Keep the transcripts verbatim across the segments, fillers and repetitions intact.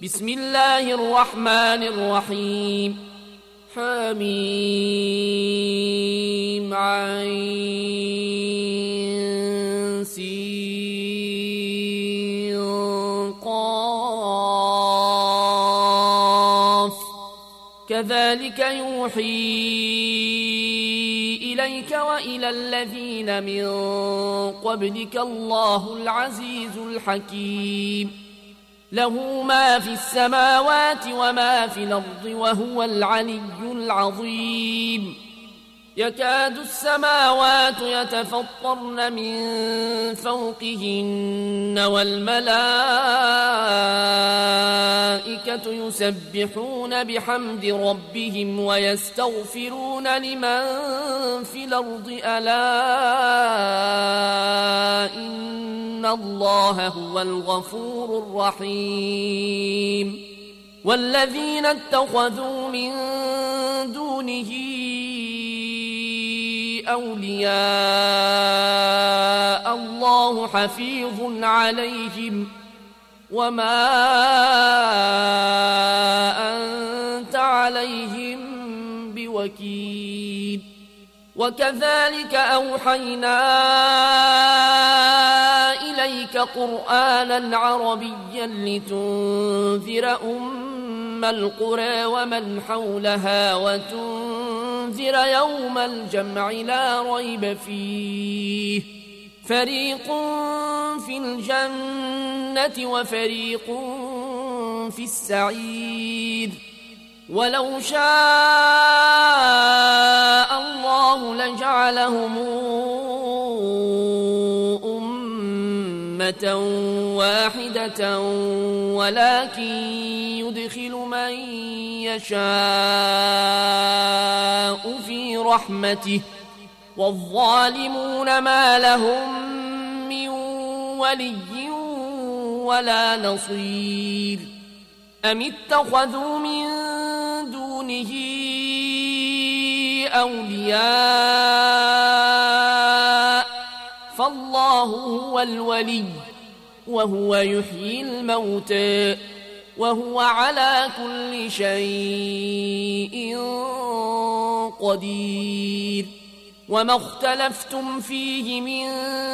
بسم الله الرحمن الرحيم حميم عين سين قاف كذلك يوحي إليك وإلى الذين من قبلك الله العزيز الحكيم له ما في السماوات وما في الأرض وهو العلي العظيم يكاد السماوات يتفطرن من فوقهن والملائكة يسبحون بحمد ربهم ويستغفرون لمن في الأرض ألا إن الله هو الغفور الرحيم والذين اتخذوا من دونه أولياء الله حفيظ عليهم وما أنت عليهم بوكيل وكذلك أوحينا إليك قرآنا عربيا لتنذر أم القرى ومن حولها وتنذر يوم الجمع لا ريب فيه فريق في الجنة وفريق في السعير ولو شاء الله لجعلهم أمة واحدة ولكن يدخل من يشاء في رحمته والظالمون ما لهم من ولي ولا نصير أم اتخذوا من دونه أولياء فالله هو الولي وهو يحيي الموتى وهو على كل شيء قدير وما اختلفتم فيه من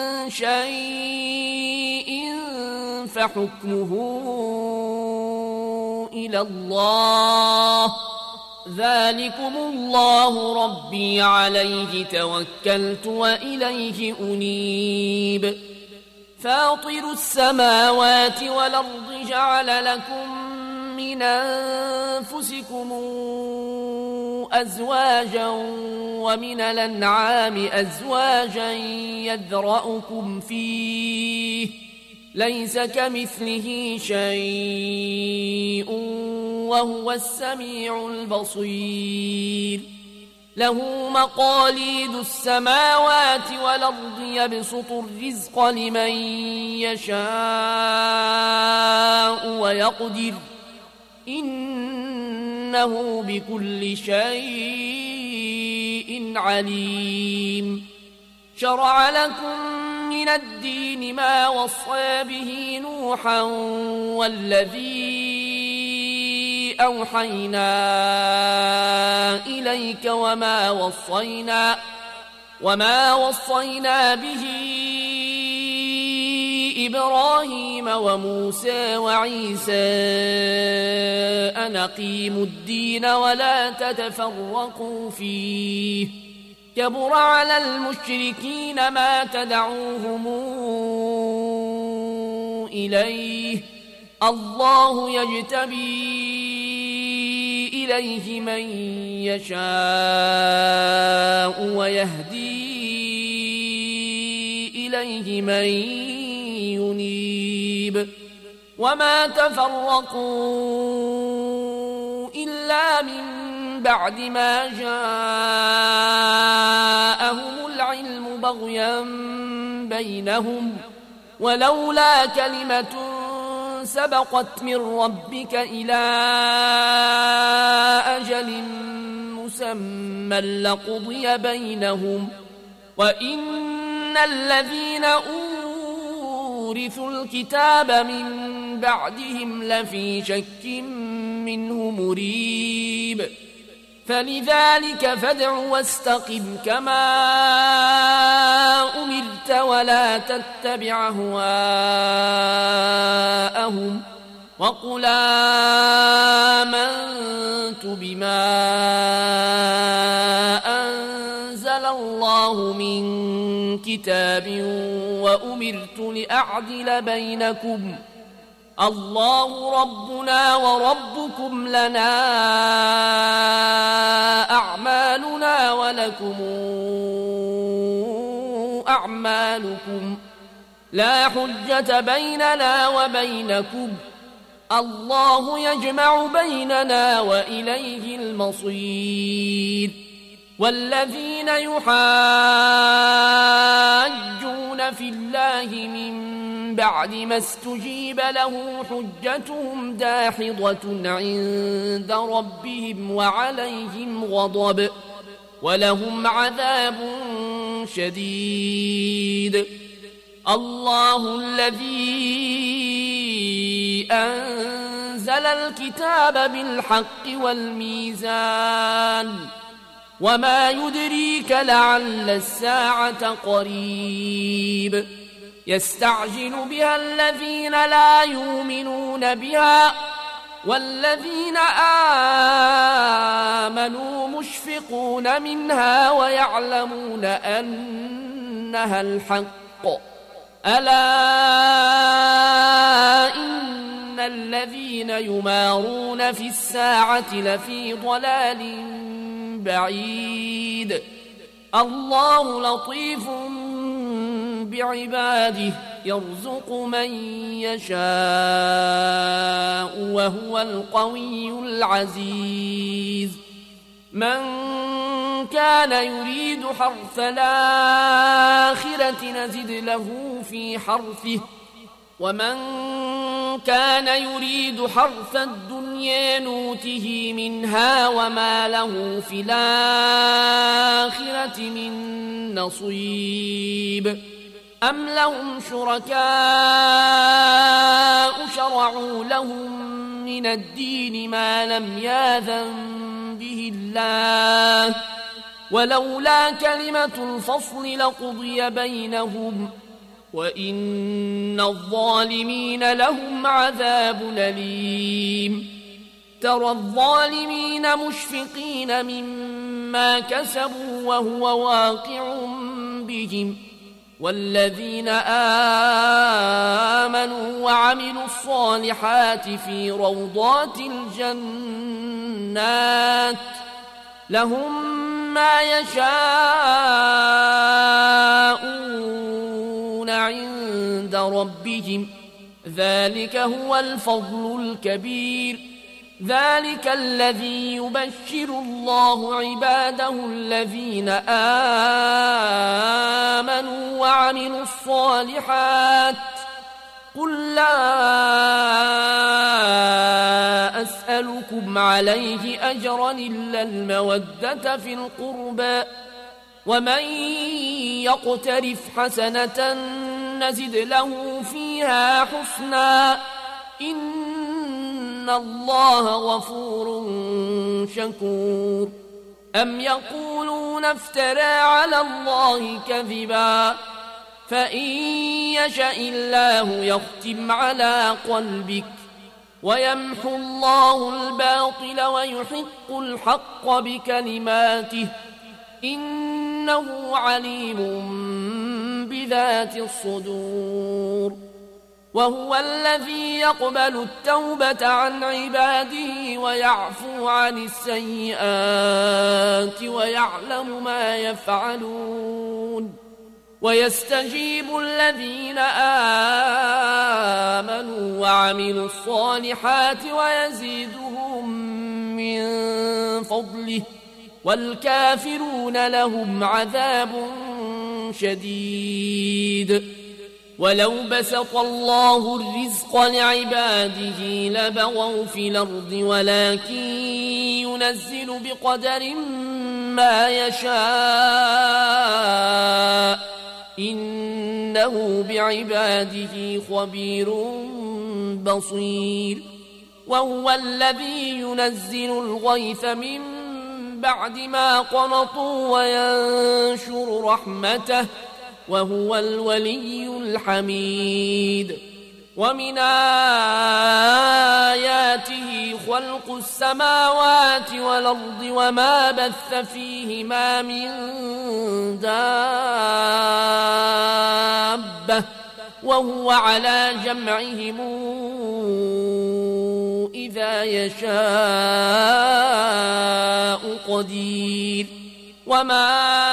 شيء فحكمه إلى الله ذلكم الله ربي عليه توكلت وإليه أنيب فاطر السماوات والأرض جعل لكم من أنفسكم أزواجا ومن الأنعام أزواجا يذرأكم فيه ليس كمثله شيء وهو السميع البصير له مقاليد السماوات والأرض يبسط الرزق لمن يشاء ويقدر إنه بكل شيء عليم شرع لكم من الدين ما وصى به نوحا والذي أوحينا إليك وما وصينا وما وصينا به إبراهيم وموسى وعيسى أن أقيموا الدين ولا تتفرقوا فيه كبر على المشركين ما تدعوهم إليه الله يجتبي إليه من يشاء ويهدي إليه من ينيب وما تفرقوا إلا من بعد ما جاءهم العلم بغيا بينهم ولولا كلمة سبقت من ربك إلى أجل مسمى لقضي بينهم وإن الذين أورثوا الكتاب من بعدهم لفي شك منه مريب فلذلك فادع واستقم كما أمرت ولا تتبع أهواءهم وقل آمنت بما أنزل الله من كتاب وأمرت لأعدل بينكم الله ربنا وربكم لنا أعمالنا ولكم أعمالكم لا حجة بيننا وبينكم الله يجمع بيننا وإليه المصير والذين يحاجون في الله من بعد ما استجيب له حجتهم داحضة عند ربهم وعليهم غضب ولهم عذاب شديد الله الذي أنزل الكتاب بالحق والميزان وما يدريك لعل الساعة قريب يستعجل بها الذين لا يؤمنون بها والذين آمنوا مشفقون منها ويعلمون أنها الحق ألا إن الذين يمارون في الساعة لفي ضلال بعيد الله لطيف بعباده يرزق من يشاء وهو القوي العزيز من كان يريد حرث الآخرة نزد له في حرثه ومن كان يريد حرث الدنيا نوته منها وما له في الآخرة من نصيب أم لهم شركاء شرعوا لهم من الدين ما لم يأذن به الله ولولا كلمة الفصل لقضي بينهم وإن الظالمين لهم عذاب أليم ترى الظالمين مشفقين مما كسبوا وهو واقع بهم والذين آمنوا وعملوا الصالحات في روضات الجنات لهم ما يشاءون عند ربهم ذلك هو الفضل الكبير ذلك الذي يبشر الله عباده الذين آمنوا وعملوا الصالحات قل لا أسألكم عليه أجرا إلا المودة في القربى ومن يقترف حسنة نزد له فيها حسنا إن الله غفور شكور أم يقولون افترى على الله كذبا فإن يشأ الله يختم على قلبك ويمحو الله الباطل ويحق الحق بكلماته إنه عليم بذات الصدور وهو الذي يقبل التوبة عن عباده ويعفو عن السيئات ويعلم ما يفعلون ويستجيب الذين آمنوا وعملوا الصالحات ويزيدهم من فضله والكافرون لهم عذاب شديد ولو بسط الله الرزق لعباده لبغوا في الأرض ولكن ينزل بقدر ما يشاء إنه بعباده خبير بصير وهو الذي ينزل الغيث من بعد ما قنطوا وينشر رحمته وهو الولي الحميد ومن آياته خلق السماوات والأرض وما بث فيهما من دابة وهو على جمعهم إذا يشاء قدير وما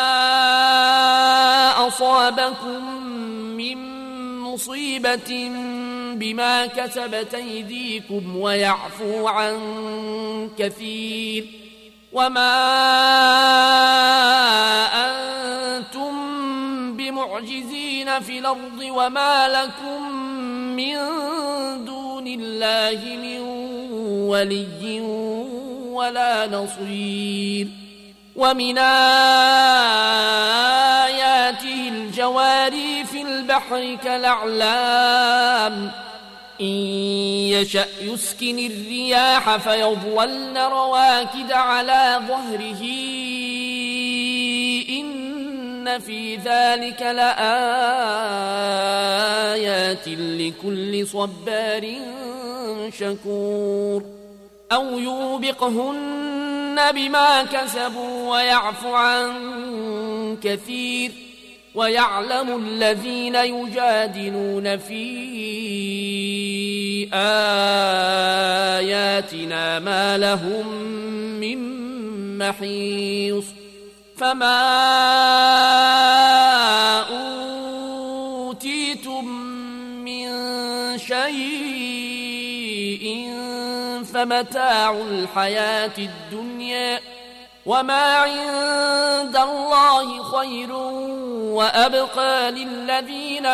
أصابكم من مصيبة بما كسبت أيديكم ويعفو عن كثير وما أنتم بمعجزين في الأرض وما لكم من دون الله من ولي ولا نصير ومن آياته الجواري في البحر كالأعلام إن يشأ يسكن الرياح فيظللن رواكد على ظهره إن في ذلك لآيات لكل صبار شكور أو يوبقهن بما كسبوا ويعفو عن كثير ويعلم الذين يجادلون في آياتنا ما لهم من محيص فما أوتيتم من شيء فمتاع الحياة الدنيا وما عند الله خير وأبقى للذين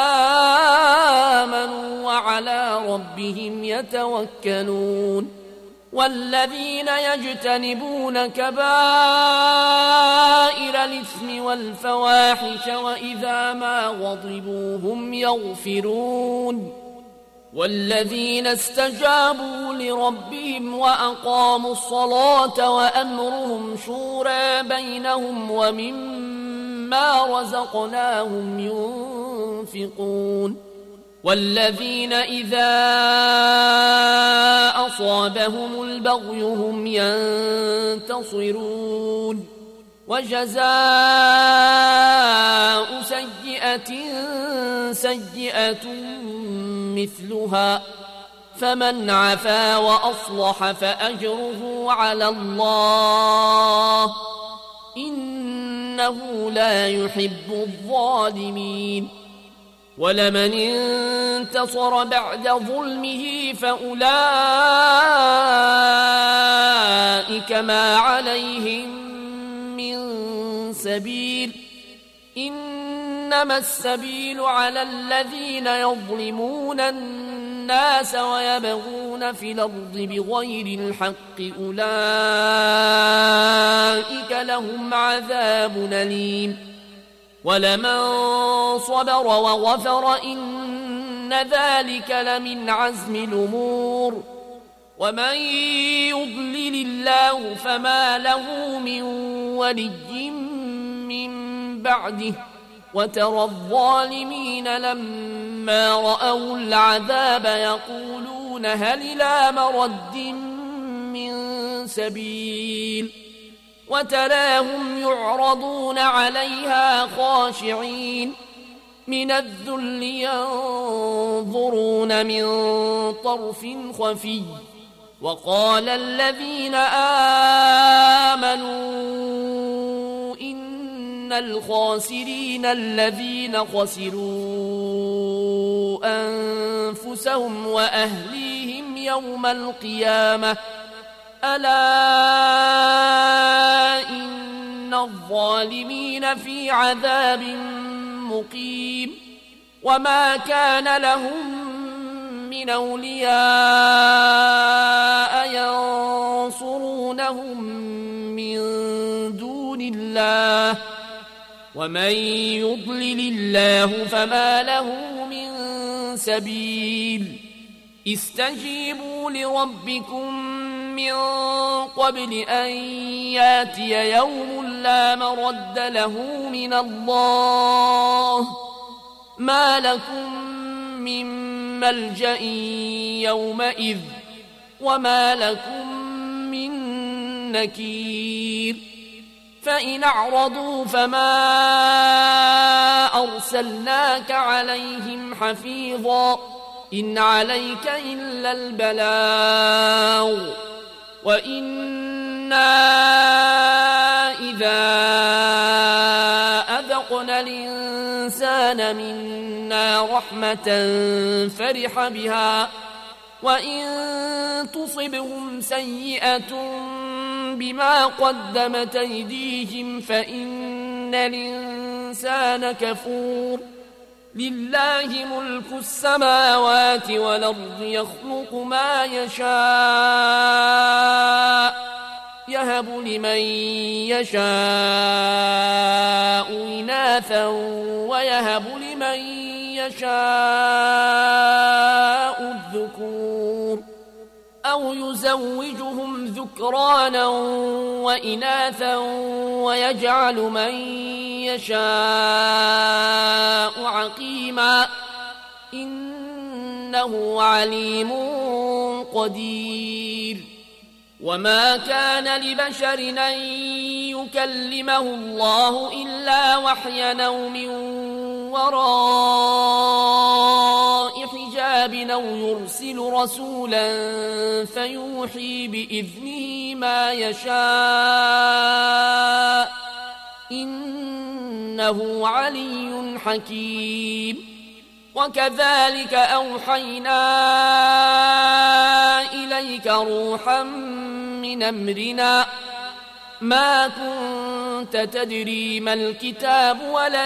آمنوا وعلى ربهم يتوكلون والذين يجتنبون كبائر الإثم والفواحش وإذا ما غضبوا هم يغفرون والذين استجابوا لربهم وأقاموا الصلاة وأمرهم شورى بينهم ومما رزقناهم ينفقون والذين إذا أصابهم البغي هم ينتصرون وجزاء سيئة سيئة مثلها فمن عفا وأصلح فأجره على الله إنه لا يحب الظالمين ولمن انتصر بعد ظلمه فأولئك ما عليهم من سبيل إنما السبيل على الذين يظلمون الناس ويبغون في الأرض بغير الحق أولئك لهم عذاب أليم ولمن صبر وغفر إن ذلك لمن عزم الأمور ومن يضلل الله فما له من ولي من بعده وترى الظالمين لما رأوا العذاب يقولون هل إلى مرد من سبيل وتراهم يعرضون عليها خاشعين من الذل ينظرون من طرف خفي وقال الذين آمنوا إن الخاسرين الذين خسروا أنفسهم وأهليهم يوم القيامة ألا إن الظالمين في عذاب مقيم وما كان لهم من أولياء ينصرونهم من دون الله ومن يضلل الله فما له من سبيل استجيبوا لربكم من قبل أن ياتي يوم لا مرد له من الله ما لكم من ملجأ يومئذ وما لكم من نكير فإن أعرضوا فما أرسلناك عليهم حفيظا إن عليك إلا البلاغ وإنا إذا أذقنا الإنسان منا رحمة فرح بها وإن تصبهم سيئة بما قدمت أيديهم فإن الإنسان كفور لله ملك السماوات والأرض يخلق ما يشاء يهب لمن يشاء إناثا ويهب لمن يشاء الذكور أو يزوجهم ذكرانا وإناثا ويجعل من يشاء عقيما إنه عليم قدير وما كان لبشر أن يكلمه الله إلا وحيا أو من وراء حجاب أو يرسل رسولا فيوحي بإذنه ما يشاء إنه علي حكيم وكذلك أوحينا إليك روحا من أمرنا ما كنت تدري ما الكتاب ولا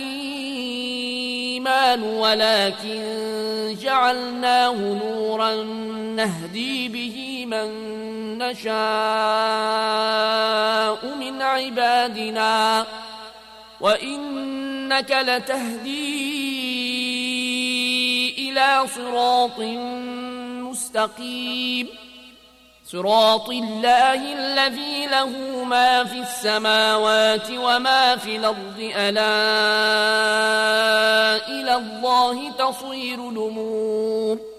الإيمان ولكن جعلناه نورا نهدي به من نشاء من عبادنا وإنك لتهدي إلى صراط مستقيم صراط الله الذي له ما في السماوات وما في الأرض ألا إلى الله تصير الأمور